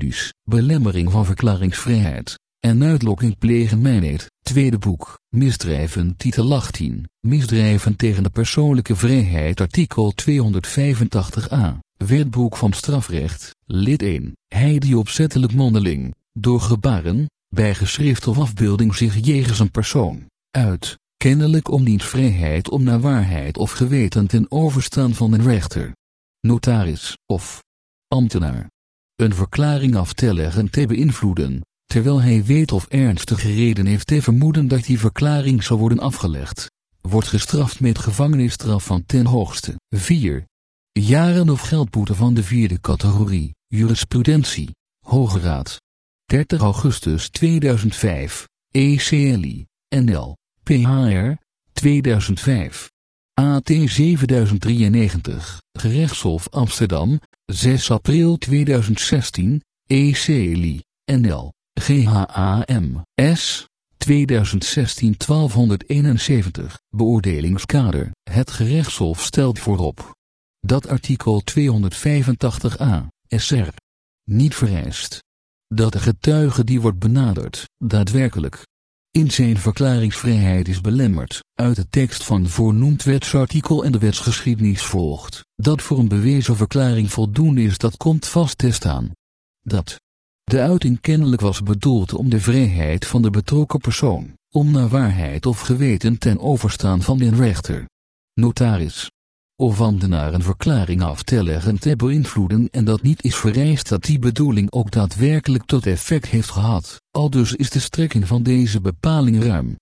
studies, belemmering van verklaringsvrijheid en uitlokking plegen mijneet. Tweede boek, misdrijven titel 18, misdrijven tegen de persoonlijke vrijheid artikel 285a, Wetboek van strafrecht, lid 1, hij die opzettelijk mondeling, door gebaren, bij geschrift of afbeelding zich jegens een persoon, uit, kennelijk om diens vrijheid om naar waarheid of geweten ten overstaan van een rechter, notaris, of ambtenaar, een verklaring af te leggen te beïnvloeden, terwijl hij weet of ernstige reden heeft te vermoeden dat die verklaring zal worden afgelegd, wordt gestraft met gevangenisstraf van ten hoogste 4 jaren of geldboete van de 4e categorie, jurisprudentie, Hoge Raad. 30 augustus 2005, ECLI, NL, PHR, 2005. AT 7093, Gerechtshof Amsterdam, 6 april 2016, ECLI, NL, GHAM, S, 2016 1271, beoordelingskader. Het gerechtshof stelt voorop dat artikel 285a, SR, niet vereist dat de getuige die wordt benaderd, daadwerkelijk in zijn verklaringsvrijheid is belemmerd. Uit de tekst van voornoemd wetsartikel en de wetsgeschiedenis volgt, dat voor een bewezen verklaring voldoende is. Dat komt vast te staan dat de uiting kennelijk was bedoeld om de vrijheid van de betrokken persoon, om naar waarheid of geweten ten overstaan van den rechter, notaris of ambtenaar een verklaring af te leggen te beïnvloeden en dat niet is vereist dat die bedoeling ook daadwerkelijk tot effect heeft gehad. Aldus is de strekking van deze bepaling ruim.